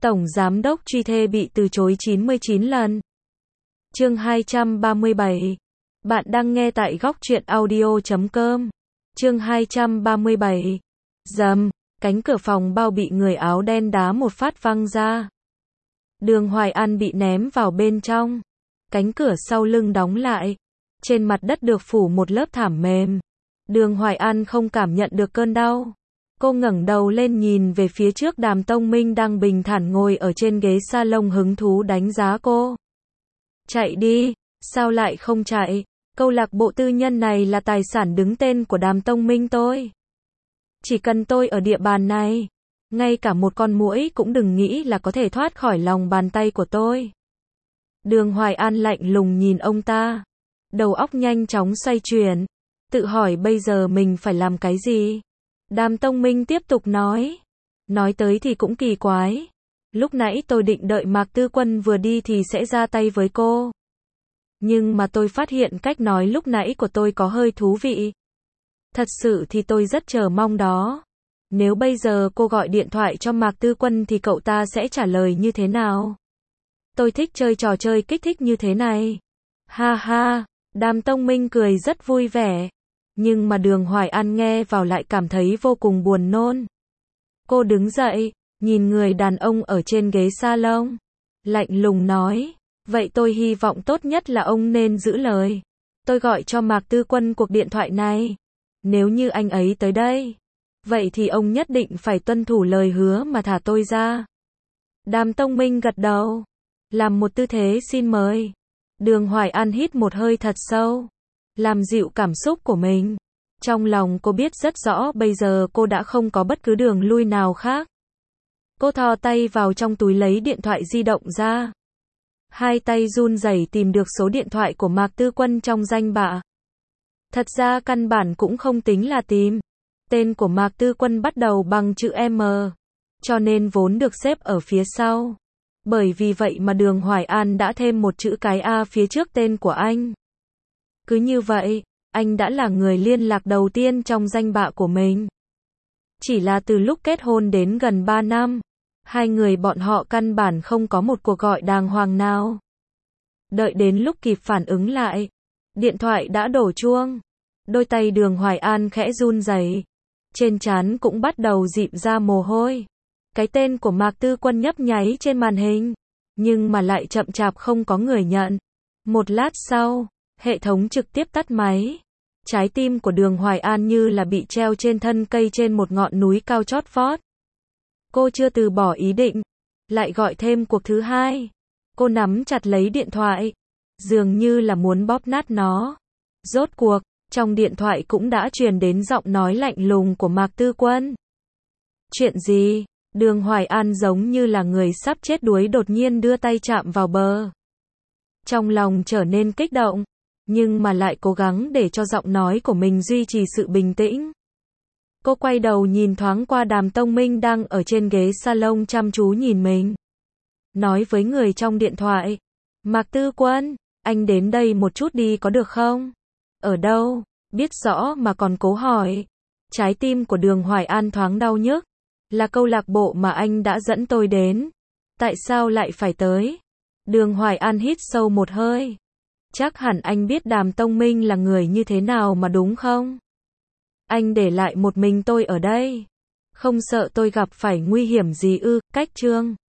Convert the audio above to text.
Tổng Giám đốc truy thê bị từ chối 99 lần. Chương 237. Bạn đang nghe tại góc truyện audio.com. Chương 237. Rầm, cánh cửa phòng bao bị người áo đen đá một phát văng ra. Đường Hoài An bị ném vào bên trong. Cánh cửa sau lưng đóng lại. Trên mặt đất được phủ một lớp thảm mềm. Đường Hoài An không cảm nhận được cơn đau. Cô ngẩng đầu lên nhìn về phía trước, Đàm Tông Minh đang bình thản ngồi ở trên ghế salon hứng thú đánh giá cô. Chạy đi, sao lại không chạy? Câu lạc bộ tư nhân này là tài sản đứng tên của Đàm Tông Minh tôi. Chỉ cần tôi ở địa bàn này, ngay cả một con muỗi cũng đừng nghĩ là có thể thoát khỏi lòng bàn tay của tôi. Đường Hoài An lạnh lùng nhìn ông ta. Đầu óc nhanh chóng xoay chuyển. Tự hỏi bây giờ mình phải làm cái gì? Đàm Tông Minh tiếp tục nói. Nói tới thì cũng kỳ quái. Lúc nãy tôi định đợi Mạc Tư Quân vừa đi thì sẽ ra tay với cô. Nhưng mà tôi phát hiện cách nói lúc nãy của tôi có hơi thú vị. Thật sự thì tôi rất chờ mong đó. Nếu bây giờ cô gọi điện thoại cho Mạc Tư Quân thì cậu ta sẽ trả lời như thế nào? Tôi thích chơi trò chơi kích thích như thế này. Ha ha, Đàm Tông Minh cười rất vui vẻ. Nhưng mà Đường Hoài An nghe vào lại cảm thấy vô cùng buồn nôn. Cô đứng dậy, nhìn người đàn ông ở trên ghế salon. Lạnh lùng nói, vậy tôi hy vọng tốt nhất là ông nên giữ lời. Tôi gọi cho Mạc Tư Quân cuộc điện thoại này. Nếu như anh ấy tới đây, vậy thì ông nhất định phải tuân thủ lời hứa mà thả tôi ra. Đàm Tông Minh gật đầu, làm một tư thế xin mời. Đường Hoài An hít một hơi thật sâu, làm dịu cảm xúc của mình. Trong lòng cô biết rất rõ bây giờ cô đã không có bất cứ đường lui nào khác. Cô thò tay vào trong túi lấy điện thoại di động ra. Hai tay run rẩy tìm được số điện thoại của Mạc Tư Quân trong danh bạ. Thật ra căn bản cũng không tính là tìm. Tên của Mạc Tư Quân bắt đầu bằng chữ M, cho nên vốn được xếp ở phía sau. Bởi vì vậy mà Đường Hoài An đã thêm một chữ cái A phía trước tên của anh. Cứ như vậy, anh đã là người liên lạc đầu tiên trong danh bạ của mình. Chỉ là từ lúc kết hôn đến gần 3 năm, hai người bọn họ căn bản không có một cuộc gọi đàng hoàng nào. Đợi đến lúc kịp phản ứng lại, điện thoại đã đổ chuông. Đôi tay Đường Hoài An khẽ run rẩy, trên trán cũng bắt đầu dịm ra mồ hôi. Cái tên của Mạc Tư Quân nhấp nháy trên màn hình, nhưng mà lại chậm chạp không có người nhận. Một lát sau, hệ thống trực tiếp tắt máy. Trái tim của Đường Hoài An như là bị treo trên thân cây trên một ngọn núi cao chót vót. Cô chưa từ bỏ ý định, lại gọi thêm cuộc thứ hai. Cô nắm chặt lấy điện thoại, dường như là muốn bóp nát nó. Rốt cuộc, trong điện thoại cũng đã truyền đến giọng nói lạnh lùng của Mạc Tư Quân. Chuyện gì? Đường Hoài An giống như là người sắp chết đuối đột nhiên đưa tay chạm vào bờ. Trong lòng trở nên kích động, nhưng mà lại cố gắng để cho giọng nói của mình duy trì sự bình tĩnh. Cô quay đầu nhìn thoáng qua Đàm Tông Minh đang ở trên ghế salon chăm chú nhìn mình. Nói với người trong điện thoại, Mạc Tư Quân, anh đến đây một chút đi có được không? Ở đâu? Biết rõ mà còn cố hỏi. Trái tim của Đường Hoài An thoáng đau nhức. Là câu lạc bộ mà anh đã dẫn tôi đến. Tại sao lại phải tới? Đường Hoài An hít sâu một hơi. Chắc hẳn anh biết Đàm Tông Minh là người như thế nào mà đúng không? Anh để lại một mình tôi ở đây. Không sợ tôi gặp phải nguy hiểm gì ư? Cách chương